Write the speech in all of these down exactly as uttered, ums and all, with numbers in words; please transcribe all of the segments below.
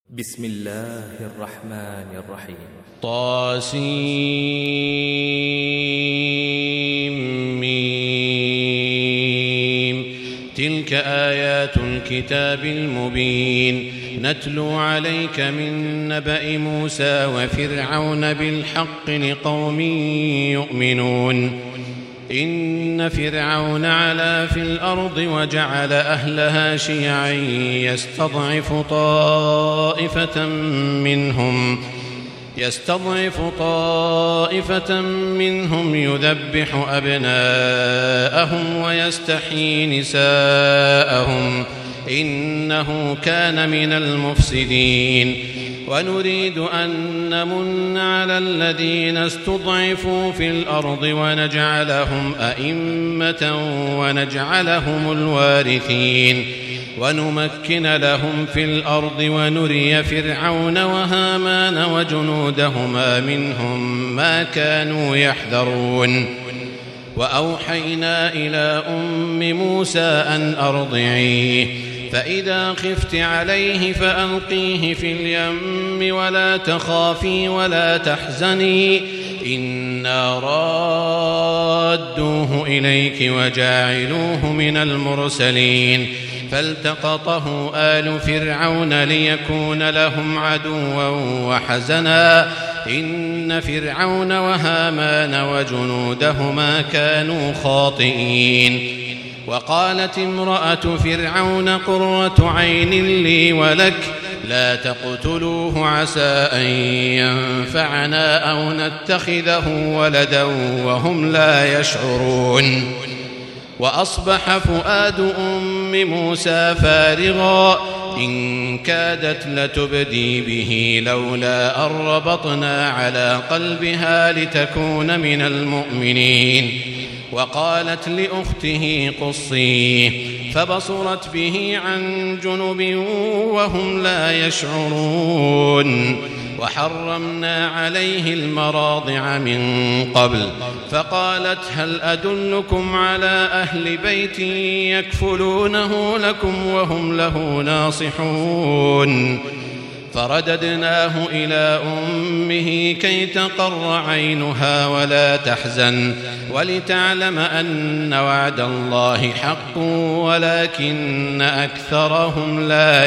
بسم الله الرحمن الرحيم. طاسيم. تلك آيات الكتاب المبين نتلو عليك من نبأ موسى وفرعون بالحق لقوم يؤمنون. إن فرعون علا في الأرض وجعل أهلها شيعا يستضعف طائفة منهم يستضعف طائفة منهم يذبح أبناءهم ويستحيي نساءهم إنه كان من المفسدين. ونريد أن نمن على الذين استضعفوا في الأرض ونجعلهم أئمة ونجعلهم الوارثين ونمكن لهم في الأرض ونري فرعون وهامان وجنودهما منهم ما كانوا يحذرون. وأوحينا إلى أم موسى أن أرضعيه فإذا خفت عليه فألقيه في اليم ولا تخافي ولا تحزني إنا رادوه إليك وجاعلوه من المرسلين. فالتقطه آل فرعون ليكون لهم عدوا وحزنا إن فرعون وهامان وجنودهما كانوا خاطئين. وقالت امرأة فرعون قرة عين لي ولك لا تقتلوه عسى أن ينفعنا أو نتخذه ولدا وهم لا يشعرون. وأصبح فؤاد أم موسى فارغا إن كادت لتبدي به لولا أن ربطنا على قلبها لتكون من المؤمنين. وقالت لأخته قصيه فبصرت به عن جنب وهم لا يشعرون. وحرمنا عليه المراضع من قبل فقالت هل أدلكم على أهل بيت يكفلونه لكم وهم له ناصحون. فرددناه إلى أمه كي تقر عينها ولا تحزن ولتعلم أن وعد الله حق ولكن أكثرهم لا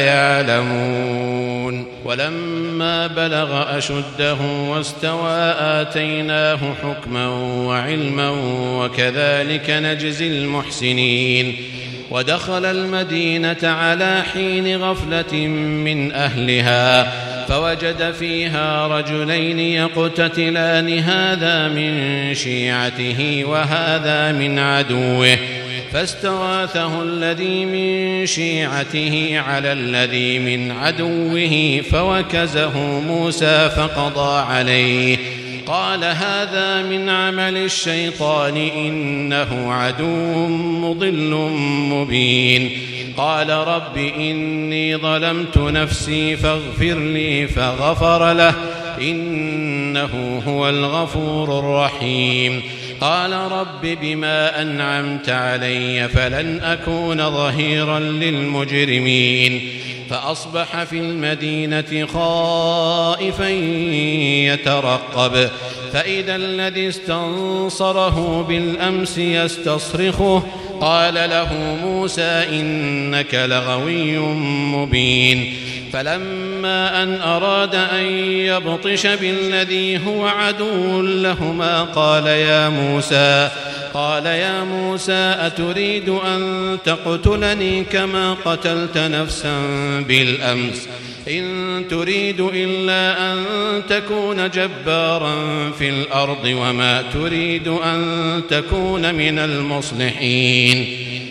يعلمون. ولما بلغ أشده واستوى آتيناه حكما وعلما وكذلك نجزي المحسنين. ودخل المدينة على حين غفلة من أهلها فوجد فيها رجلين يقتتلان هذا من شيعته وهذا من عدوه فاستغاثه الذي من شيعته على الذي من عدوه فوكزه موسى فقضى عليه قال هذا من عمل الشيطان إنه عدو مضل مبين. قال رب إني ظلمت نفسي فاغفر لي فغفر له إنه هو الغفور الرحيم. قال رب بما أنعمت علي فلن أكون ظهيرا للمجرمين. فأصبح في المدينة خائفا يترقب فإذا الذي استنصره بالأمس يستصرخه قال له موسى إنك لغوي مبين. فلما أن أراد أن يبطش بالذي هو عدو لهما قال يا موسى قال يا موسى أتريد أن تقتلني كما قتلت نفسا بالأمس إن تريد إلا أن تكون جبارا في الأرض وما تريد أن تكون من المصلحين.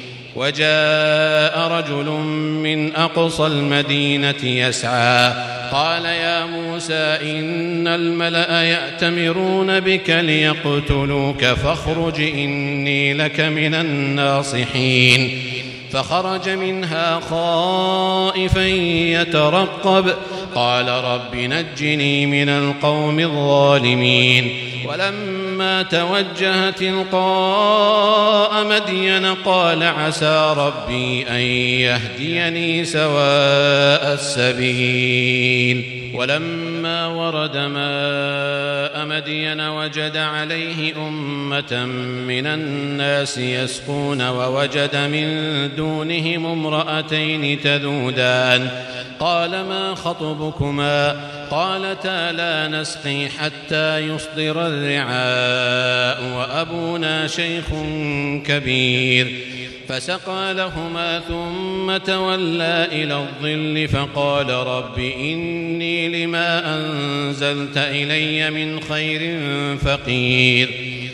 وجاء رجل من أقصى المدينة يسعى قال يا موسى إن الملأ يأتمرون بك ليقتلوك فاخرج إني لك من الناصحين. فخرج منها خائفا يترقب قال رب نجني من القوم الظالمين. ولما فلما توجه تلقاء مدين قال عسى ربي أن يهديني سواء السبيل ولما ورد ماء مدين وجد عليه أمة من الناس يسقون ووجد من دونهم امرأتين تذودان قال ما خطبكما قالتا لا نسقي حتى يصدر الرعاء وأبونا شيخ كبير فسقى لهما ثم تولى إلى الظل فقال رب إني لما أنزلت إلي من خير فقير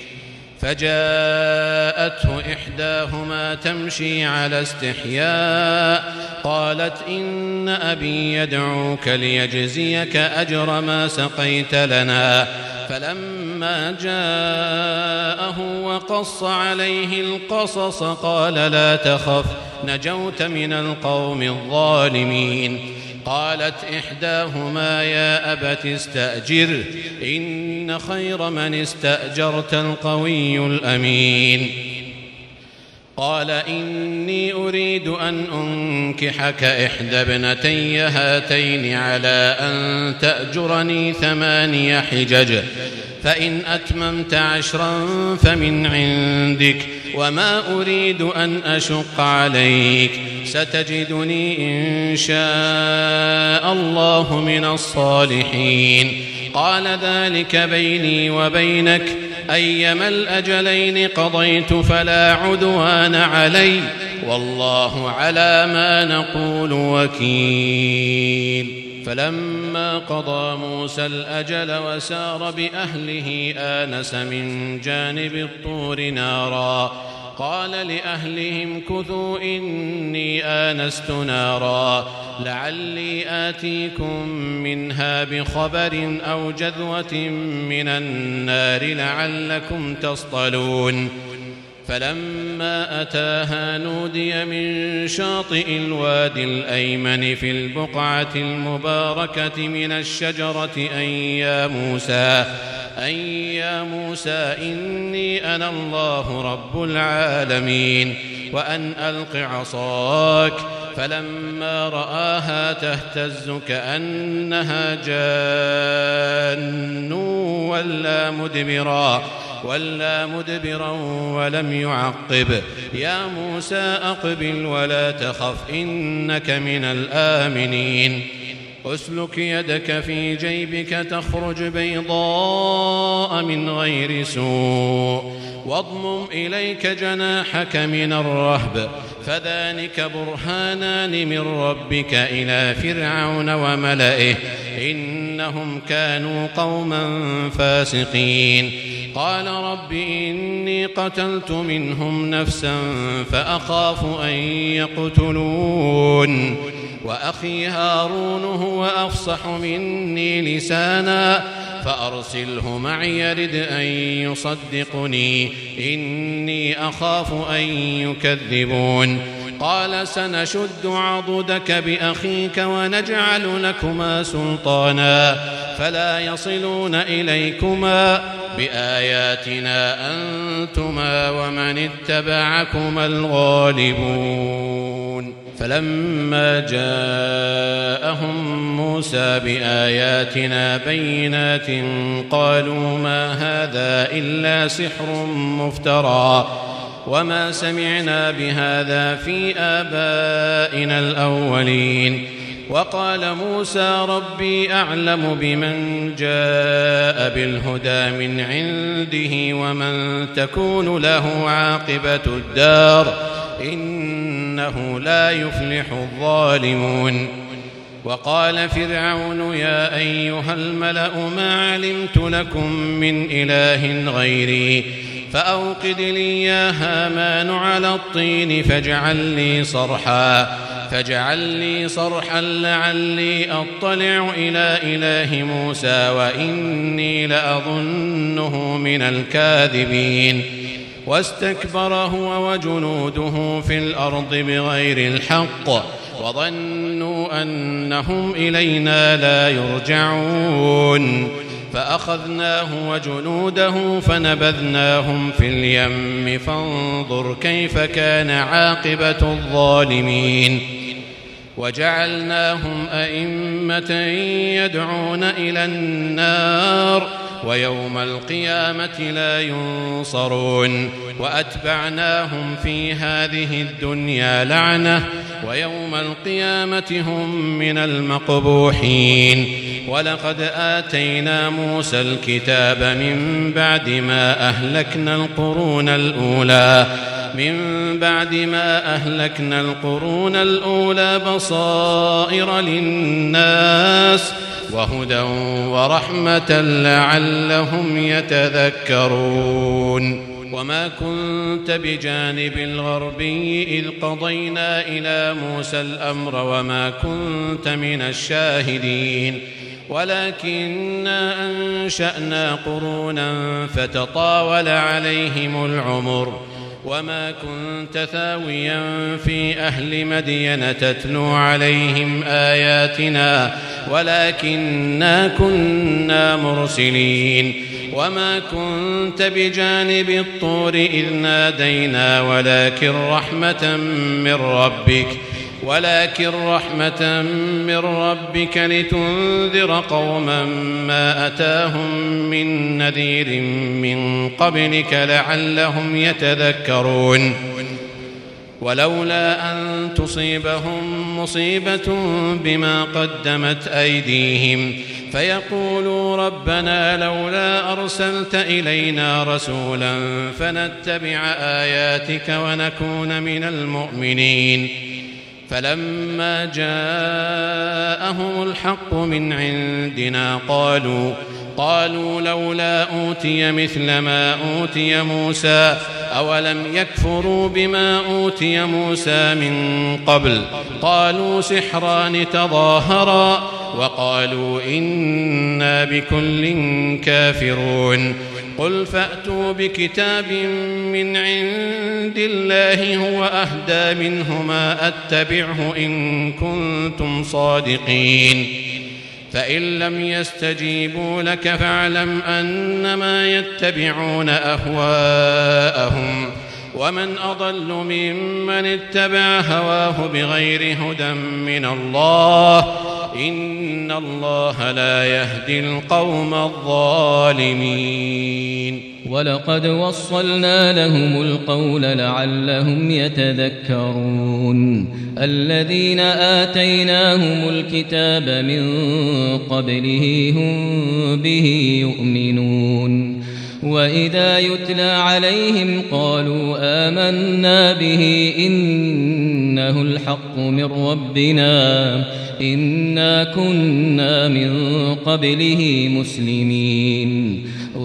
فجاءته إحداهما تمشي على استحياء قالت إن أبي يدعوك ليجزيك أجر ما سقيت لنا فلما جاءه وقص عليه القصص قال لا تخف نجوت من القوم الظالمين قالت إحداهما يا أبت استأجر إن خير من استأجرت القوي الأمين قال إني أريد أن أنكحك إحدى ابنتي هاتين على أن تأجرني ثماني حجج فإن أتممت عشرا فمن عندك وما أريد أن أشق عليك ستجدني إن شاء الله من الصالحين قال ذلك بيني وبينك أيما الأجلين قضيت فلا عدوان علي والله على ما نقول وكيل فلما قضى موسى الأجل وسار بأهله آنس من جانب الطور نارا قال لأهلهم كثوا إني آنست نارا لعلي آتيكم منها بخبر أو جذوة من النار لعلكم تصطلون فلما أتاها نودي من شاطئ الوادي الأيمن في البقعة المباركة من الشجرة أن يا موسى أن يا موسى إني أنا الله رب العالمين وأن ألق عصاك فلما رآها تهتز كأنها جان ولا مدبرا ولا مدبرا ولم يعقب يا موسى أقبل ولا تخف إنك من الآمنين أسلك يدك في جيبك تخرج بيضاء من غير سوء واضمم إليك جناحك من الرهب فذلك برهانان من ربك إلى فرعون وملئه إنهم كانوا قوما فاسقين قال رب إني قتلت منهم نفسا فأخاف أن يقتلون وأخي هارون هو أفصح مني لسانا فأرسله معي يرد أن يصدقني إني أخاف أن يكذبون قال سنشد عضدك بأخيك ونجعل لكما سلطانا فلا يصلون إليكما بآياتنا أنتما ومن اتبعكما الغالبون فلما جاءهم موسى بآياتنا بينات قالوا ما هذا إلا سحر مفترى وما سمعنا بهذا في آبائنا الأولين وقال موسى ربي أعلم بمن جاء بالهدى من عنده ومن تكون له عاقبة الدار إنه لا يفلح الظالمون وقال فرعون يا أيها الملأ ما علمت لكم من إله غيري فأوقد لي يا هامان على الطين فاجعل لي صرحا فاجعل لي صرحا لعلي أطلع إلى إله موسى وإني لأظنه من الكاذبين واستكبر هو وجنوده في الأرض بغير الحق وظنوا أنهم إلينا لا يرجعون فأخذناه وجنوده فنبذناهم في اليم فانظر كيف كان عاقبة الظالمين وجعلناهم أئمة يدعون إلى النار ويوم القيامة لا ينصرون وأتبعناهم في هذه الدنيا لعنة ويوم القيامة هم من المقبوحين ولقد آتينا موسى الكتاب من بعد ما أهلكنا القرون الأولى من بعد ما أهلكنا القرون الأولى بصائر للناس وهدى ورحمة لعلهم يتذكرون وما كنت بجانب الغربي إذ قضينا إلى موسى الأمر وما كنت من الشاهدين ولكننا أنشأنا قرونا فتطاول عليهم العمر وما كنت ثاويا في أهل مدين تتلو عليهم آياتنا ولكننا كنا مرسلين وما كنت بجانب الطور إذ نادينا ولكن رحمة من ربك ولكن رحمة من ربك لتنذر قوما ما أتاهم من نذير من قبلك لعلهم يتذكرون ولولا أن تصيبهم مصيبة بما قدمت أيديهم فيقولوا ربنا لولا أرسلت إلينا رسولا فنتبع آياتك ونكون من المؤمنين فلما جاءهم الحق من عندنا قالوا قالوا لولا أوتي مثل ما أوتي موسى أولم يكفروا بما أوتي موسى من قبل قالوا سحران تظاهرا وقالوا إنا بكل كافرون قل فأتوا بكتاب من عند الله هو أهدى منهما أتبعه إن كنتم صادقين فإن لم يستجيبوا لك فاعلم أنما يتبعون أهواءهم ومن أضل ممن اتبع هواه بغير هدى من الله إن الله لا يهدي القوم الظالمين ولقد وصلنا لهم القول لعلهم يتذكرون الذين آتيناهم الكتاب من قبله هم به يؤمنون وإذا يتلى عليهم قالوا آمنا به إنه الحق من ربنا إنا كنا من قبله مسلمين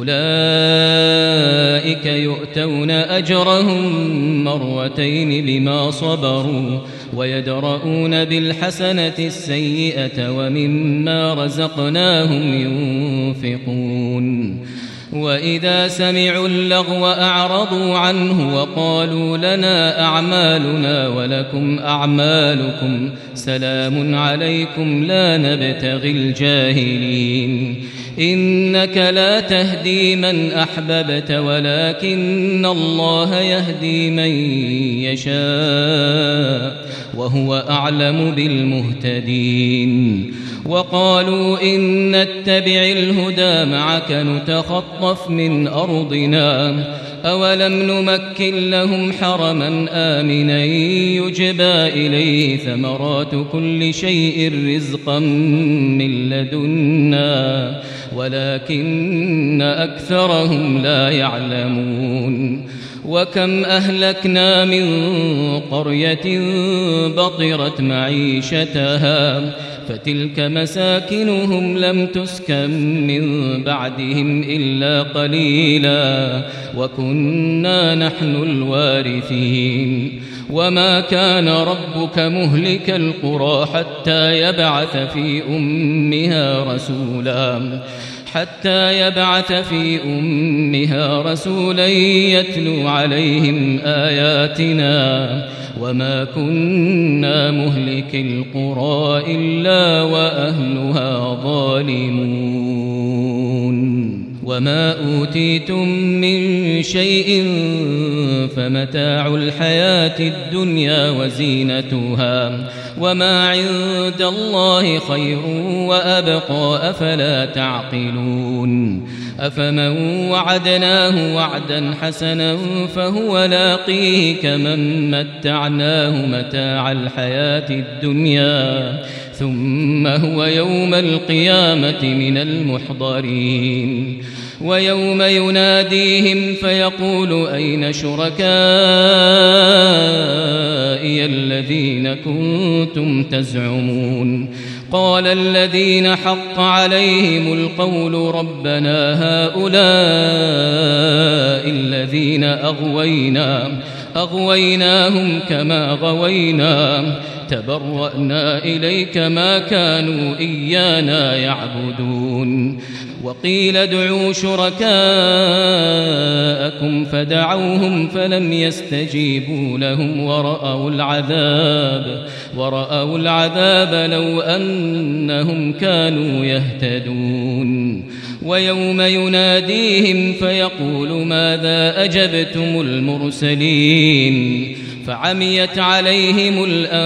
أولئك يؤتون أجرهم مرتين بما صبروا ويدرؤون بالحسنة السيئة ومما رزقناهم ينفقون وإذا سمعوا اللغو أعرضوا عنه وقالوا لنا أعمالنا ولكم أعمالكم سلام عليكم لا نبتغي الجاهلين إنك لا تهدي من أحببت ولكن الله يهدي من يشاء وهو أعلم بالمهتدين وقالوا إن نتبع الهدى معك نتخطف من أرضنا أولم نمكن لهم حرما آمنا يجبى إليه ثمرات كل شيء رزقا من لدنا ولكن أكثرهم لا يعلمون وكم أهلكنا من قرية بطرت معيشتها فتلك مساكنهم لم تسكن من بعدهم إلا قليلا وكنا نحن الوارثين وما كان ربك مهلك القرى حتى يبعث في أمها رسولا حتى يبعث في أمها رسولا يتلو عليهم آياتنا وما كنا مهلك القرى إلا وأهلها ظالمون وما أوتيتم من شيء فمتاع الحياة الدنيا وزينتها وما عند الله خير وأبقى أفلا تعقلون أفمن وعدناه وعدا حسنا فهو لاقيه كمن متعناه متاع الحياة الدنيا ثم هو يوم القيامة من المحضرين ويوم يناديهم فيقول أين شركائي الذين كنتم تزعمون قال الذين حق عليهم القول ربنا هؤلاء الذين أغوينا أغويناهم كما غوينا تبرأنا إليك ما كانوا إيانا يعبدون وقيل ادعوا شركاءكم فدعوهم فلم يستجيبوا لهم ورأوا العذاب ورأوا العذاب لو أنهم كانوا يهتدون ويوم يناديهم فيقول ماذا أجبتم المرسلين فعميت عليهم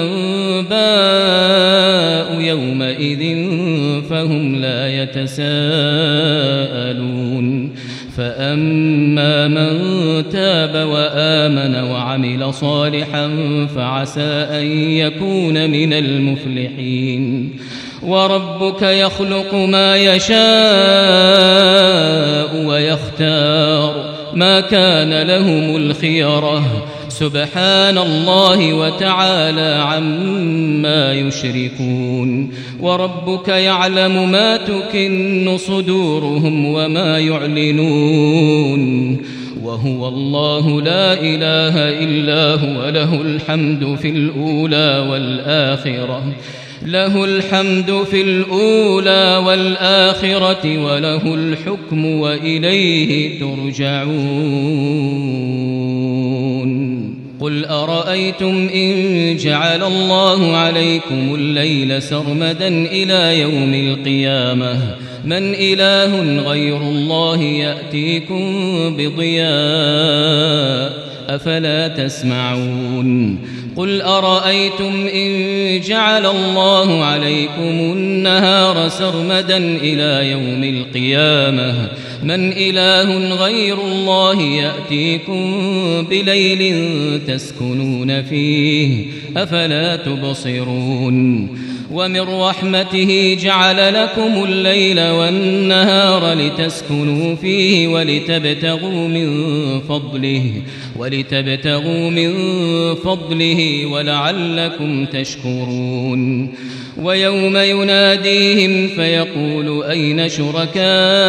الأنباء يومئذ فهم لا يتساءلون فأما من تاب وآمن وعمل صالحا فعسى أن يكون من المفلحين وربك يخلق ما يشاء ويختار ما كان لهم الخيرة سبحان الله وتعالى عما يشركون وربك يعلم ما تكن صدورهم وما يعلنون وهو الله لا إله إلا هو له الحمد في الأولى والآخرة له الحمد في الأولى والآخرة وله الحكم وإليه ترجعون قل أرأيتم إن جعل الله عليكم الليل سرمدا إلى يوم القيامة من إله غير الله يأتيكم بضياء أفلا تسمعون قل أرأيتم إن جعل الله عليكم النهار سرمدا إلى يوم القيامة من إله غير الله يأتيكم بليل تسكنون فيه أفلا تبصرون ومن رحمته جعل لكم الليل والنهار لتسكنوا فيه ولتبتغوا من فضله ولتبتغوا من فضله ولعلكم تشكرون ويوم يناديهم فيقول أين شركائي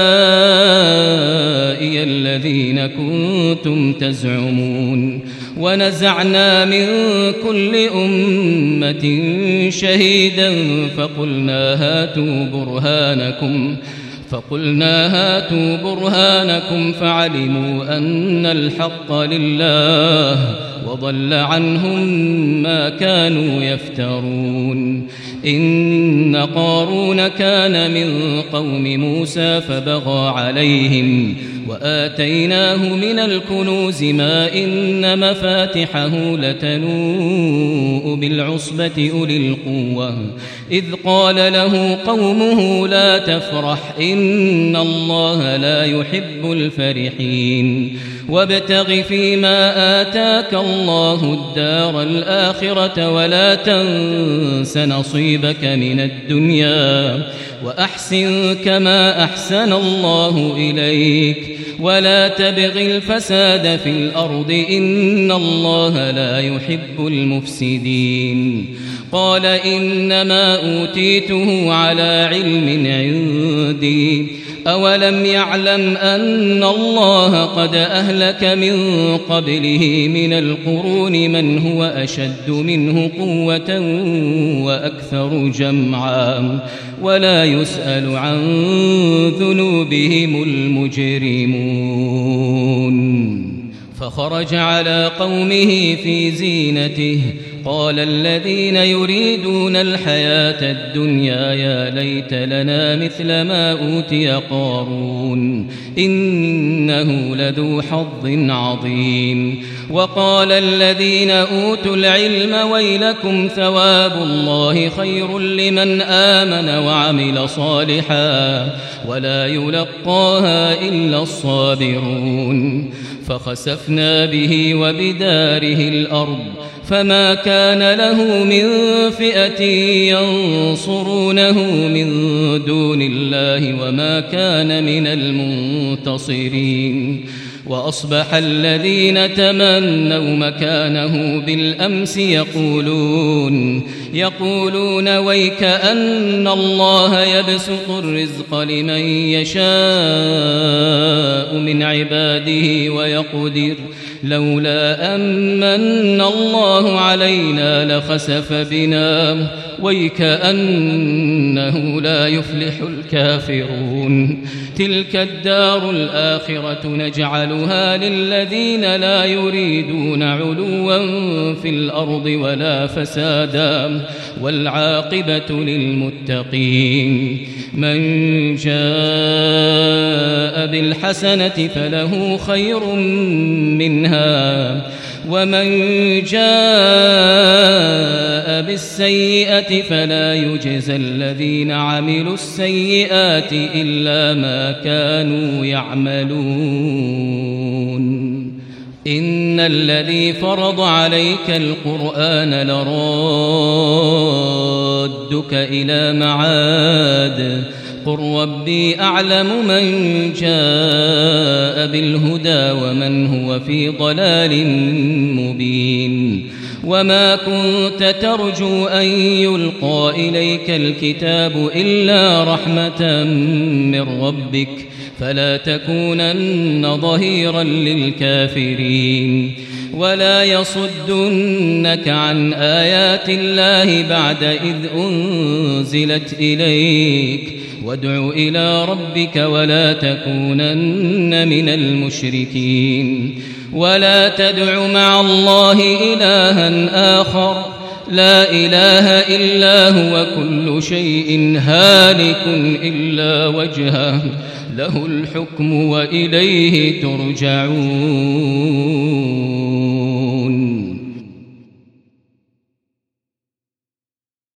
الذين كنتم تزعمون ونزعنا من كل أمة شهيدا فقلنا هاتوا برهانكم فقلنا هاتوا برهانكم فعلموا أن الحق لله وضل عنهم ما كانوا يفترون إن قارون كان من قوم موسى فبغى عليهم وآتيناه من الكنوز ما إن مفاتحه لتنوء بالعصبة أولي القوة إذ قال له قومه لا تفرح إن الله لا يحب الفرحين وابتغ فيما آتاك الله الدار الآخرة ولا تنس نصيبك من الدنيا وأحسن كما أحسن الله إليك ولا تبغ الفساد في الأرض إن الله لا يحب المفسدين قال إنما أوتيته على علم عندي أولم يعلم أن الله قد أهلك من قبله من القرون من هو أشد منه قوة وأكثر جمعا ولا يسأل عن ذنوبهم المجرمون فخرج على قومه في زينته قال الذين يريدون الحياة الدنيا يا ليت لنا مثل ما أوتي قارون إنه لذو حظ عظيم. وقال الذين أوتوا العلم ويلكم ثواب الله خير لمن آمن وعمل صالحا ولا يلقاها إلا الصابرون. فخسفنا به وبداره الأرض فما كان له من فئة ينصرونه من دون الله وما كان من المنتصرين. وأصبح الذين تمنوا مكانه بالأمس يقولون يقولون ويك أن الله يبسط الرزق لمن يشاء من عباده ويقدر لولا أمن الله علينا لخسف بنا ويك أنه لا يفلح الكافرون. تلك الدار الآخرة نجعلها للذين لا يريدون علوا في الأرض ولا فسادا والعاقبة للمتقين. من جاء بالحسنة فله خير منها ومن جاء بالسيئة فلا يجزى الذين عملوا السيئات إلا ما كانوا يعملون. إن الذي فرض عليك القرآن لرادك إلى معاد قل ربي أعلم من جاء بالهدى ومن هو في ضلال مبين. وما كنت ترجو أن يلقى إليك الكتاب إلا رحمة من ربك فلا تكونن ظهيرا للكافرين. ولا يصدنك عن آيات الله بعد إذ أنزلت إليك وادع إلى ربك ولا تكونن من المشركين. ولا تدع مع الله إلها آخر لا إله إلا هو كل شيء هالك إلا وجهه له الحكم وإليه ترجعون.